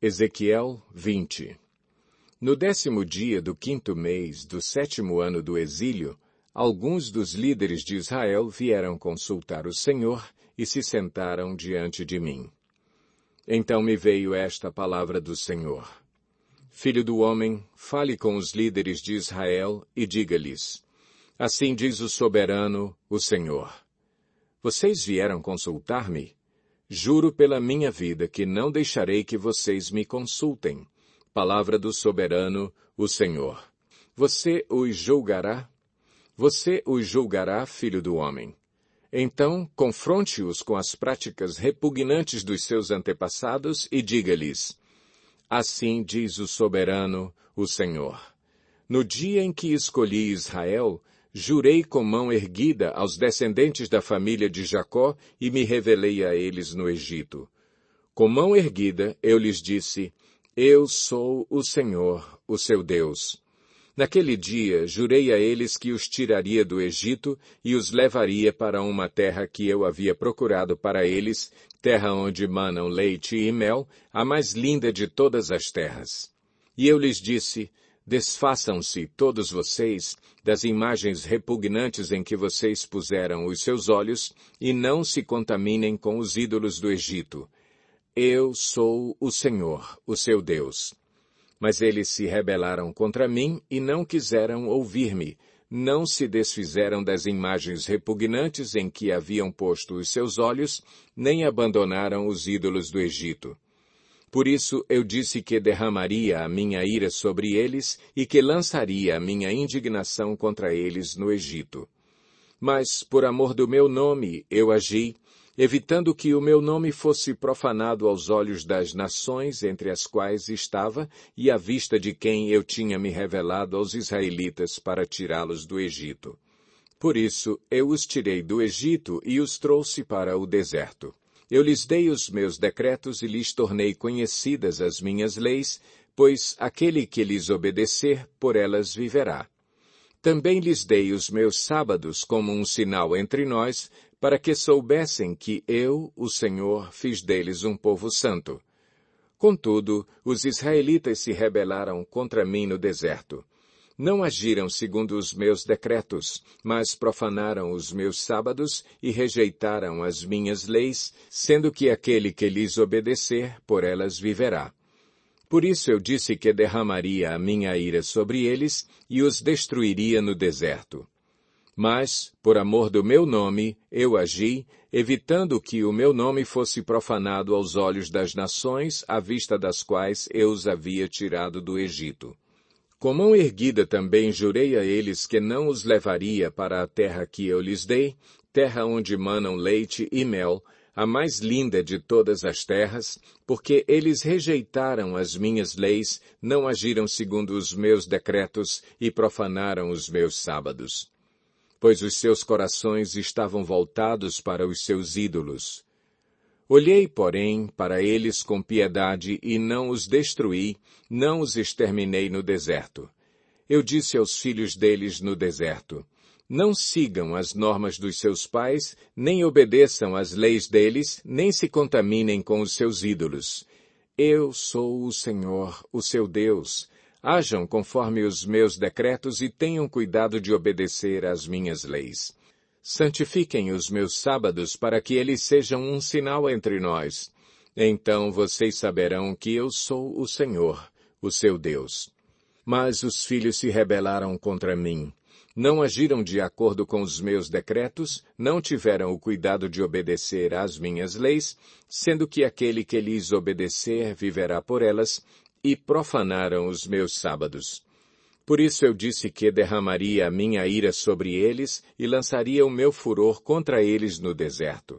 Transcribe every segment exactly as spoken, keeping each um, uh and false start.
Ezequiel vinte. No décimo dia do quinto mês do sétimo ano do exílio, alguns dos líderes de Israel vieram consultar o Senhor e se sentaram diante de mim. Então me veio esta palavra do Senhor. Filho do homem, fale com os líderes de Israel e diga-lhes: assim diz o soberano, o Senhor. Vocês vieram consultar-me? Juro pela minha vida que não deixarei que vocês me consultem. Palavra do soberano, o Senhor. Você os julgará? Você os julgará, filho do homem. Então, confronte-os com as práticas repugnantes dos seus antepassados e diga-lhes: assim diz o soberano, o Senhor. No dia em que escolhi Israel, jurei com mão erguida aos descendentes da família de Jacó e me revelei a eles no Egito. Com mão erguida, eu lhes disse: eu sou o Senhor, o seu Deus. Naquele dia, jurei a eles que os tiraria do Egito e os levaria para uma terra que eu havia procurado para eles, terra onde manam leite e mel, a mais linda de todas as terras. E eu lhes disse: desfaçam-se, todos vocês, das imagens repugnantes em que vocês puseram os seus olhos, e não se contaminem com os ídolos do Egito. Eu sou o Senhor, o seu Deus. Mas eles se rebelaram contra mim e não quiseram ouvir-me, não se desfizeram das imagens repugnantes em que haviam posto os seus olhos, nem abandonaram os ídolos do Egito. Por isso eu disse que derramaria a minha ira sobre eles e que lançaria a minha indignação contra eles no Egito. Mas, por amor do meu nome, eu agi, evitando que o meu nome fosse profanado aos olhos das nações entre as quais estava e à vista de quem eu tinha me revelado aos israelitas para tirá-los do Egito. Por isso, eu os tirei do Egito e os trouxe para o deserto. Eu lhes dei os meus decretos e lhes tornei conhecidas as minhas leis, pois aquele que lhes obedecer, por elas viverá. Também lhes dei os meus sábados como um sinal entre nós, para que soubessem que eu, o Senhor, fiz deles um povo santo. Contudo, os israelitas se rebelaram contra mim no deserto. Não agiram segundo os meus decretos, mas profanaram os meus sábados e rejeitaram as minhas leis, sendo que aquele que lhes obedecer, por elas viverá. Por isso eu disse que derramaria a minha ira sobre eles e os destruiria no deserto. Mas, por amor do meu nome, eu agi, evitando que o meu nome fosse profanado aos olhos das nações, à vista das quais eu os havia tirado do Egito. Com mão erguida também jurei a eles que não os levaria para a terra que eu lhes dei, terra onde manam leite e mel, a mais linda de todas as terras, porque eles rejeitaram as minhas leis, não agiram segundo os meus decretos e profanaram os meus sábados. Pois os seus corações estavam voltados para os seus ídolos. Olhei, porém, para eles com piedade e não os destruí, não os exterminei no deserto. Eu disse aos filhos deles no deserto: não sigam as normas dos seus pais, nem obedeçam às leis deles, nem se contaminem com os seus ídolos. Eu sou o Senhor, o seu Deus. Hajam conforme os meus decretos e tenham cuidado de obedecer às minhas leis. Santifiquem os meus sábados para que eles sejam um sinal entre nós. Então vocês saberão que eu sou o Senhor, o seu Deus. Mas os filhos se rebelaram contra mim. Não agiram de acordo com os meus decretos, não tiveram o cuidado de obedecer às minhas leis, sendo que aquele que lhes obedecer viverá por elas, e profanaram os meus sábados. Por isso eu disse que derramaria a minha ira sobre eles e lançaria o meu furor contra eles no deserto.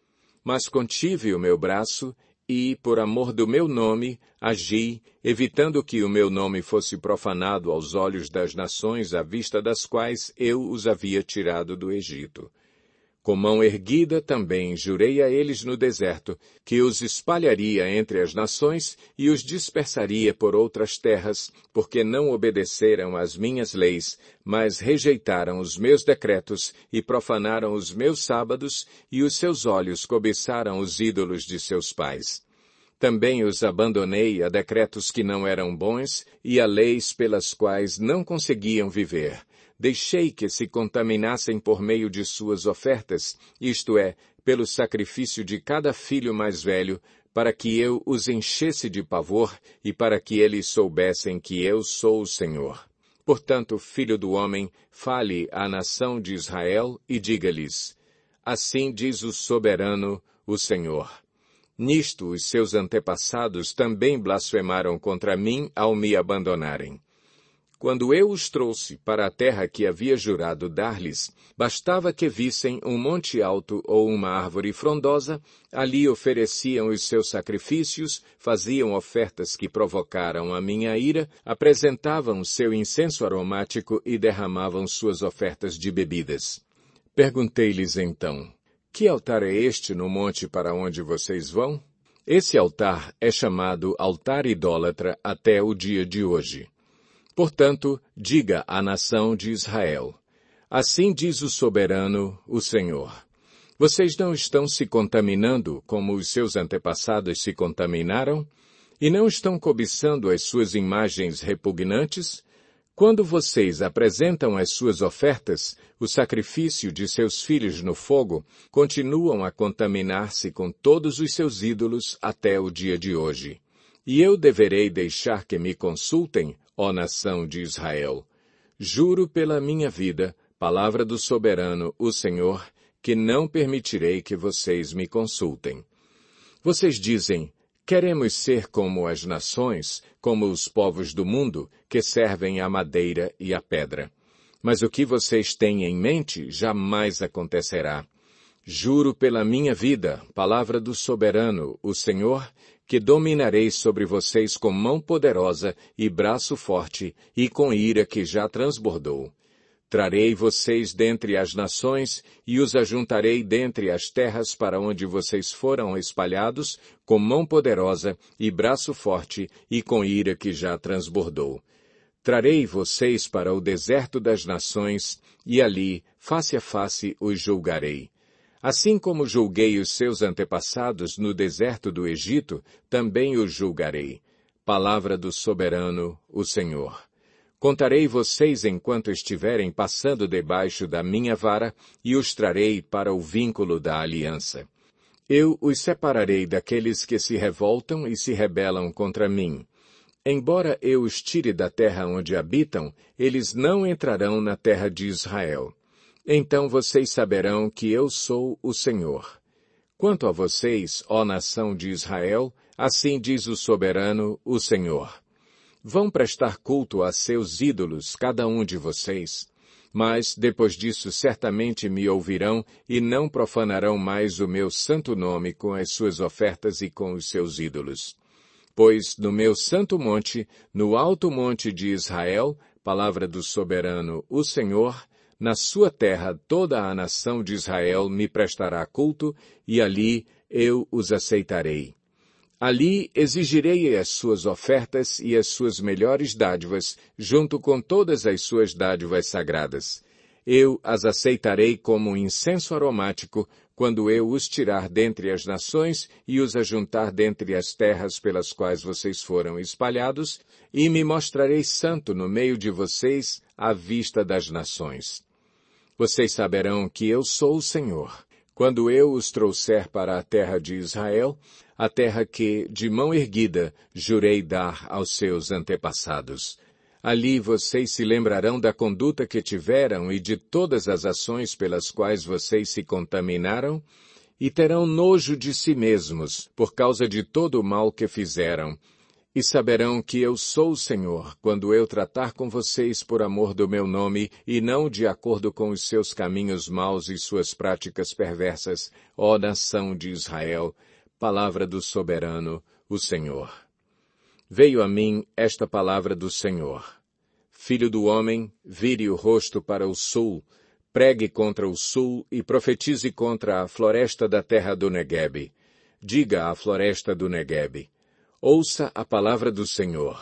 Mas contive o meu braço e, por amor do meu nome, agi, evitando que o meu nome fosse profanado aos olhos das nações à vista das quais eu os havia tirado do Egito. Com mão erguida também jurei a eles no deserto, que os espalharia entre as nações e os dispersaria por outras terras, porque não obedeceram às minhas leis, mas rejeitaram os meus decretos e profanaram os meus sábados, e os seus olhos cobiçaram os ídolos de seus pais. Também os abandonei a decretos que não eram bons e a leis pelas quais não conseguiam viver. Deixei que se contaminassem por meio de suas ofertas, isto é, pelo sacrifício de cada filho mais velho, para que eu os enchesse de pavor e para que eles soubessem que eu sou o Senhor. Portanto, filho do homem, fale à nação de Israel e diga-lhes: assim diz o soberano, o Senhor. Nisto os seus antepassados também blasfemaram contra mim ao me abandonarem. Quando eu os trouxe para a terra que havia jurado dar-lhes, bastava que vissem um monte alto ou uma árvore frondosa, ali ofereciam os seus sacrifícios, faziam ofertas que provocaram a minha ira, apresentavam seu incenso aromático e derramavam suas ofertas de bebidas. Perguntei-lhes então: que altar é este no monte para onde vocês vão? Esse altar é chamado altar idólatra até o dia de hoje. Portanto, diga à nação de Israel: assim diz o soberano, o Senhor. Vocês não estão se contaminando como os seus antepassados se contaminaram? E não estão cobiçando as suas imagens repugnantes? Quando vocês apresentam as suas ofertas, o sacrifício de seus filhos no fogo, continuam a contaminar-se com todos os seus ídolos até o dia de hoje. E eu deverei deixar que me consultem, ó nação de Israel. Juro pela minha vida, palavra do soberano, o Senhor, que não permitirei que vocês me consultem. Vocês dizem: queremos ser como as nações, como os povos do mundo, que servem a madeira e a pedra. Mas o que vocês têm em mente jamais acontecerá. Juro pela minha vida, palavra do soberano, o Senhor, que dominarei sobre vocês com mão poderosa e braço forte, e com ira que já transbordou. Trarei vocês dentre as nações, e os ajuntarei dentre as terras para onde vocês foram espalhados, com mão poderosa e braço forte, e com ira que já transbordou. Trarei vocês para o deserto das nações, e ali, face a face, os julgarei. Assim como julguei os seus antepassados no deserto do Egito, também os julgarei. Palavra do soberano, o Senhor. Contarei vocês enquanto estiverem passando debaixo da minha vara, e os trarei para o vínculo da aliança. Eu os separarei daqueles que se revoltam e se rebelam contra mim. Embora eu os tire da terra onde habitam, eles não entrarão na terra de Israel. Então vocês saberão que eu sou o Senhor. Quanto a vocês, ó nação de Israel, assim diz o soberano, o Senhor. Vão prestar culto a seus ídolos, cada um de vocês. Mas, depois disso, certamente me ouvirão e não profanarão mais o meu santo nome com as suas ofertas e com os seus ídolos. Pois no meu santo monte, no alto monte de Israel, palavra do soberano, o Senhor, na sua terra toda a nação de Israel me prestará culto, e ali eu os aceitarei. Ali exigirei as suas ofertas e as suas melhores dádivas, junto com todas as suas dádivas sagradas. Eu as aceitarei como incenso aromático, quando eu os tirar dentre as nações e os ajuntar dentre as terras pelas quais vocês foram espalhados, e me mostrarei santo no meio de vocês à vista das nações. Vocês saberão que eu sou o Senhor, quando eu os trouxer para a terra de Israel, a terra que, de mão erguida, jurei dar aos seus antepassados. Ali vocês se lembrarão da conduta que tiveram e de todas as ações pelas quais vocês se contaminaram, e terão nojo de si mesmos, por causa de todo o mal que fizeram. E saberão que eu sou o Senhor, quando eu tratar com vocês por amor do meu nome, e não de acordo com os seus caminhos maus e suas práticas perversas, ó nação de Israel, palavra do soberano, o Senhor. Veio a mim esta palavra do Senhor. Filho do homem, vire o rosto para o sul, pregue contra o sul e profetize contra a floresta da terra do Neguebe. Diga à floresta do Neguebe: ouça a palavra do Senhor.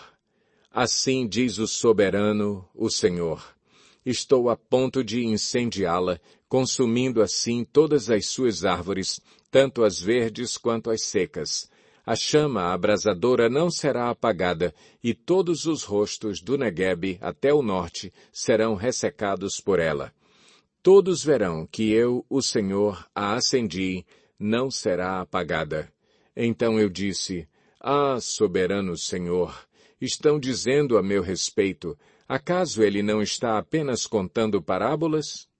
Assim diz o soberano, o Senhor. Estou a ponto de incendiá-la, consumindo assim todas as suas árvores, tanto as verdes quanto as secas. A chama abrasadora não será apagada, e todos os rostos do Neguebe até o norte serão ressecados por ela. Todos verão que eu, o Senhor, a acendi, não será apagada. Então eu disse, ah, soberano Senhor, estão dizendo a meu respeito, acaso ele não está apenas contando parábolas?